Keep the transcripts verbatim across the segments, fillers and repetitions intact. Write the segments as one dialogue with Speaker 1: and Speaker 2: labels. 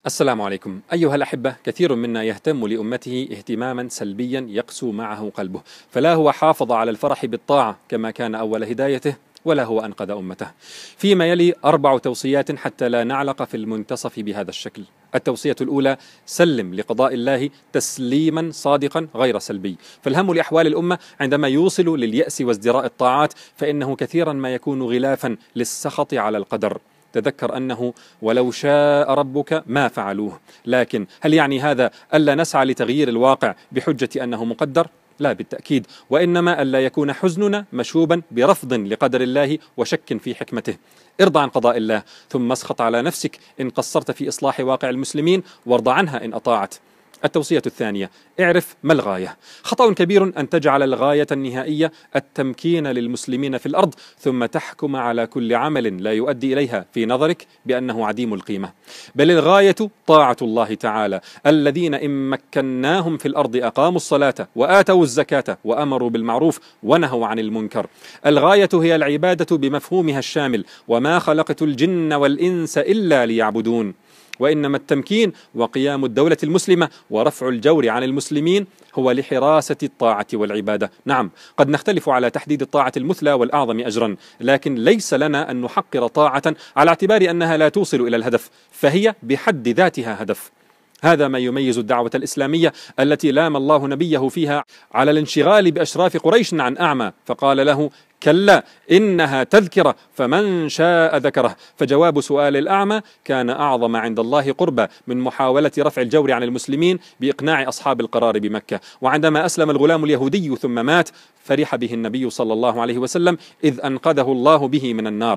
Speaker 1: السلام عليكم أيها الأحبة. كثير منا يهتم لأمته اهتماما سلبيا يقسو معه قلبه، فلا هو حافظ على الفرح بالطاعة كما كان أول هدايته، ولا هو أنقذ أمته. فيما يلي أربع توصيات حتى لا نعلق في المنتصف بهذا الشكل. التوصية الأولى: سلم لقضاء الله تسليما صادقا غير سلبي. فالهم لأحوال الأمة عندما يوصل لليأس وازدراء الطاعات فإنه كثيرا ما يكون غلافا للسخط على القدر. تذكر أنه ولو شاء ربك ما فعلوه. لكن هل يعني هذا ألا نسعى لتغيير الواقع بحجة أنه مقدر؟ لا بالتأكيد، وإنما ألا يكون حزننا مشوبا برفض لقدر الله وشك في حكمته. ارضى عن قضاء الله، ثم اسخط على نفسك إن قصرت في إصلاح واقع المسلمين، وارضى عنها إن أطاعت. التوصية الثانية: اعرف ما الغاية. خطأ كبير أن تجعل الغاية النهائية التمكين للمسلمين في الأرض، ثم تحكم على كل عمل لا يؤدي إليها في نظرك بأنه عديم القيمة. بل الغاية طاعة الله تعالى: الذين إن مكناهم في الأرض أقاموا الصلاة وآتوا الزكاة وأمروا بالمعروف ونهوا عن المنكر. الغاية هي العبادة بمفهومها الشامل: وما خلقت الجن والإنس إلا ليعبدون. وإنما التمكين وقيام الدولة المسلمة ورفع الجور عن المسلمين هو لحراسة الطاعة والعبادة. نعم، قد نختلف على تحديد الطاعة المثلى والأعظم أجرا، لكن ليس لنا أن نحقر طاعة على اعتبار أنها لا توصل إلى الهدف، فهي بحد ذاتها هدف. هذا ما يميز الدعوة الإسلامية التي لام الله نبيه فيها على الانشغال بأشراف قريش عن أعمى، فقال له: كلا إنها تذكرة فمن شاء ذكره. فجواب سؤال الأعمى كان أعظم عند الله قربا من محاولة رفع الجور عن المسلمين بإقناع أصحاب القرار بمكة. وعندما أسلم الغلام اليهودي ثم مات، فرح به النبي صلى الله عليه وسلم إذ أنقذه الله به من النار،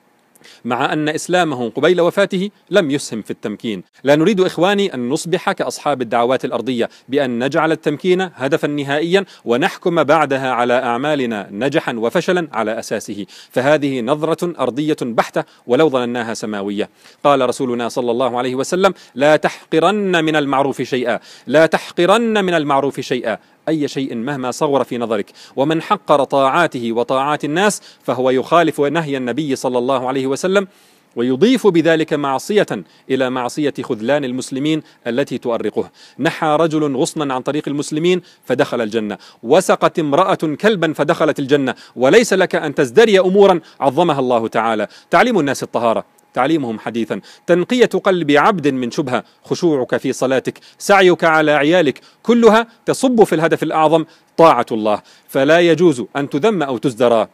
Speaker 1: مع أن إسلامه قبيل وفاته لم يسهم في التمكين. لا نريد إخواني أن نصبح كأصحاب الدعوات الأرضية بأن نجعل التمكين هدفا نهائيا ونحكم بعدها على أعمالنا نجحا وفشلا على أساسه، فهذه نظرة أرضية بحتة ولو ظنناها سماوية. قال رسولنا صلى الله عليه وسلم: لا تحقرن من المعروف شيئا، لا تحقرن من المعروف شيئا، أي شيء مهما صغر في نظرك. ومن حقر طاعاته وطاعات الناس فهو يخالف نهي النبي صلى الله عليه وسلم، ويضيف بذلك معصية إلى معصية خذلان المسلمين التي تؤرقه. نحى رجل غصنا عن طريق المسلمين فدخل الجنة، وسقت امرأة كلبا فدخلت الجنة، وليس لك أن تزدري أمورا عظمها الله تعالى. تعليم الناس الطهارة، تعليمهم حديثا، تنقية قلب عبد من شبهة، خشوعك في صلاتك، سعيك على عيالك، كلها تصب في الهدف الأعظم: طاعة الله. فلا يجوز أن تذم أو تزدرى.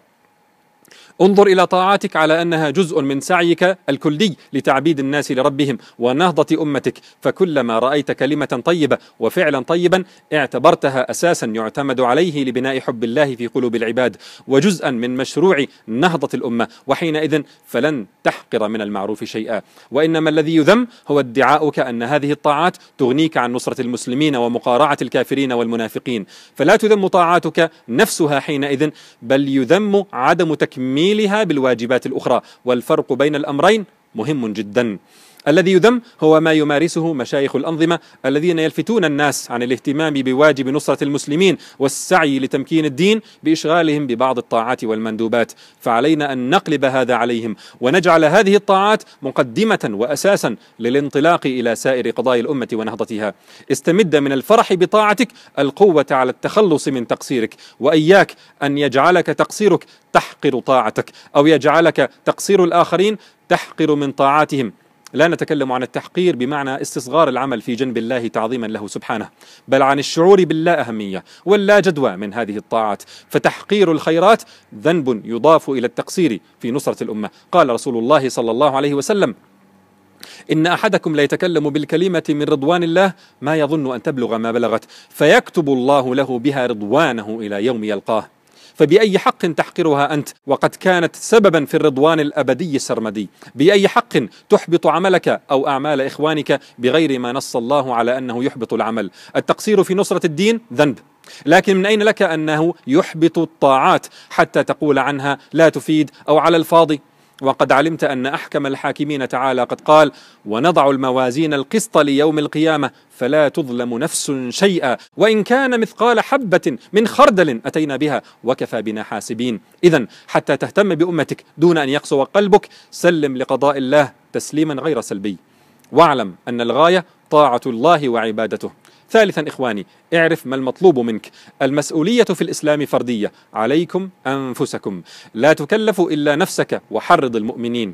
Speaker 1: انظر إلى طاعاتك على أنها جزء من سعيك الكلي لتعبيد الناس لربهم ونهضة أمتك، فكلما رأيت كلمة طيبة وفعلا طيبا اعتبرتها أساسا يعتمد عليه لبناء حب الله في قلوب العباد وجزءا من مشروع نهضة الأمة، وحينئذ فلن تحقر من المعروف شيئا. وإنما الذي يذم هو ادعاؤك أن هذه الطاعات تغنيك عن نصرة المسلمين ومقارعة الكافرين والمنافقين، فلا تذم طاعاتك نفسها حينئذ، بل يذم عدم تكميل لها بالواجبات الأخرى. والفرق بين الأمرين مهم جدا. الذي يذم هو ما يمارسه مشايخ الأنظمة الذين يلفتون الناس عن الاهتمام بواجب نصرة المسلمين والسعي لتمكين الدين بإشغالهم ببعض الطاعات والمندوبات، فعلينا أن نقلب هذا عليهم ونجعل هذه الطاعات مقدمة وأساسا للانطلاق إلى سائر قضايا الأمة ونهضتها. استمد من الفرح بطاعتك القوة على التخلص من تقصيرك، وإياك أن يجعلك تقصيرك تحقر طاعتك، أو يجعلك تقصير الآخرين تحقر من طاعاتهم. لا نتكلم عن التحقير بمعنى استصغار العمل في جنب الله تعظيما له سبحانه، بل عن الشعور باللا أهمية واللا جدوى من هذه الطاعات. فتحقير الخيرات ذنب يضاف إلى التقصير في نصرة الأمة. قال رسول الله صلى الله عليه وسلم: إن أحدكم لا يتكلم بالكلمة من رضوان الله ما يظن أن تبلغ ما بلغت، فيكتب الله له بها رضوانه إلى يوم يلقاه. فبأي حق تحقرها أنت وقد كانت سببا في الرضوان الأبدي السرمدي؟ بأي حق تحبط عملك أو أعمال إخوانك بغير ما نص الله على أنه يحبط العمل؟ التقصير في نصرة الدين ذنب، لكن من أين لك أنه يحبط الطاعات حتى تقول عنها لا تفيد أو على الفاضي؟ وقد علمت أن أحكم الحاكمين تعالى قد قال: ونضع الموازين القسط ليوم القيامة فلا تظلم نفس شيئا وإن كان مثقال حبة من خردل أتينا بها وكفى بنا حاسبين. إذن حتى تهتم بأمتك دون أن يقسو قلبك، سلم لقضاء الله تسليما غير سلبي. واعلم أن الغاية طاعة الله وعبادته. ثالثا إخواني، اعرف ما المطلوب منك. المسؤولية في الإسلام فردية، عليكم أنفسكم، لا تكلف إلا نفسك وحرض المؤمنين،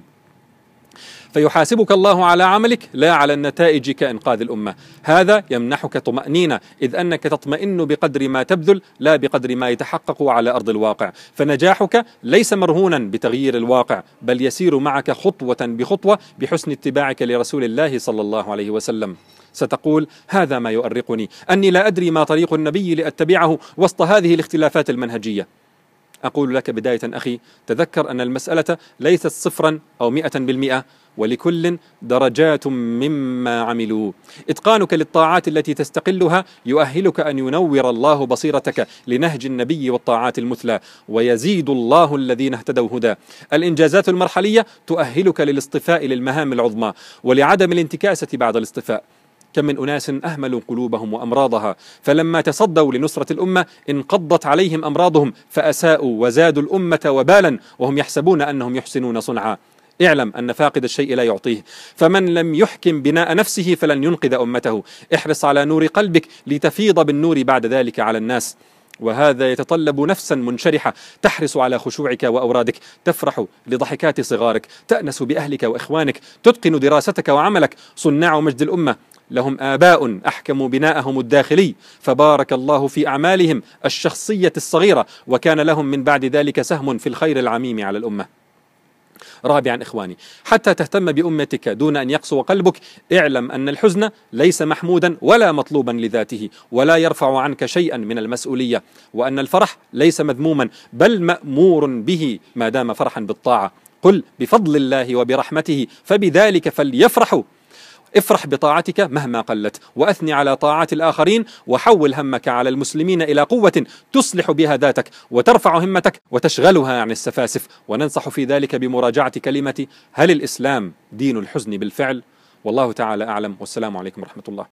Speaker 1: فيحاسبك الله على عملك لا على النتائج كإنقاذ الأمة. هذا يمنحك طمأنينة، إذ أنك تطمئن بقدر ما تبذل لا بقدر ما يتحقق على أرض الواقع، فنجاحك ليس مرهونا بتغيير الواقع، بل يسير معك خطوة بخطوة بحسن اتباعك لرسول الله صلى الله عليه وسلم. ستقول: هذا ما يؤرقني، أني لا أدري ما طريق النبي لأتبعه وسط هذه الاختلافات المنهجية. أقول لك بداية أخي، تذكر أن المسألة ليست صفرا أو مئة بالمئة، ولكل درجات مما عملوا. إتقانك للطاعات التي تستقلها يؤهلك أن ينور الله بصيرتك لنهج النبي والطاعات المثلى، ويزيد الله الذين اهتدوا هدى. الإنجازات المرحلية تؤهلك للاصطفاء للمهام العظمى ولعدم الانتكاسة بعد الاصطفاء. كم من أناس أهملوا قلوبهم وأمراضها، فلما تصدوا لنصرة الأمة انقضت عليهم أمراضهم فأساءوا وزادوا الأمة وبالا وهم يحسبون أنهم يحسنون صنعا. اعلم أن فاقد الشيء لا يعطيه، فمن لم يحكم بناء نفسه فلن ينقذ أمته. احرص على نور قلبك لتفيض بالنور بعد ذلك على الناس، وهذا يتطلب نفسا منشرحة تحرص على خشوعك وأورادك، تفرح لضحكات صغارك، تأنس بأهلك وإخوانك، تتقن دراستك وعملك. صناع مجد الأمة لهم آباء أحكموا بناءهم الداخلي، فبارك الله في أعمالهم الشخصية الصغيرة، وكان لهم من بعد ذلك سهم في الخير العميم على الأمة. رابعا إخواني، حتى تهتم بأمتك دون أن يقسو قلبك، اعلم أن الحزن ليس محمودا ولا مطلوبا لذاته، ولا يرفع عنك شيئا من المسؤولية، وأن الفرح ليس مذموما بل مأمور به ما دام فرحا بالطاعة. قل بفضل الله وبرحمته فبذلك فليفرحوا. افرح بطاعتك مهما قلت، وأثني على طاعات الآخرين، وحول همك على المسلمين إلى قوة تصلح بها ذاتك وترفع همتك وتشغلها عن السفاسف. وننصح في ذلك بمراجعة كلمة: هل الإسلام دين الحزن بالفعل؟ والله تعالى أعلم، والسلام عليكم ورحمة الله.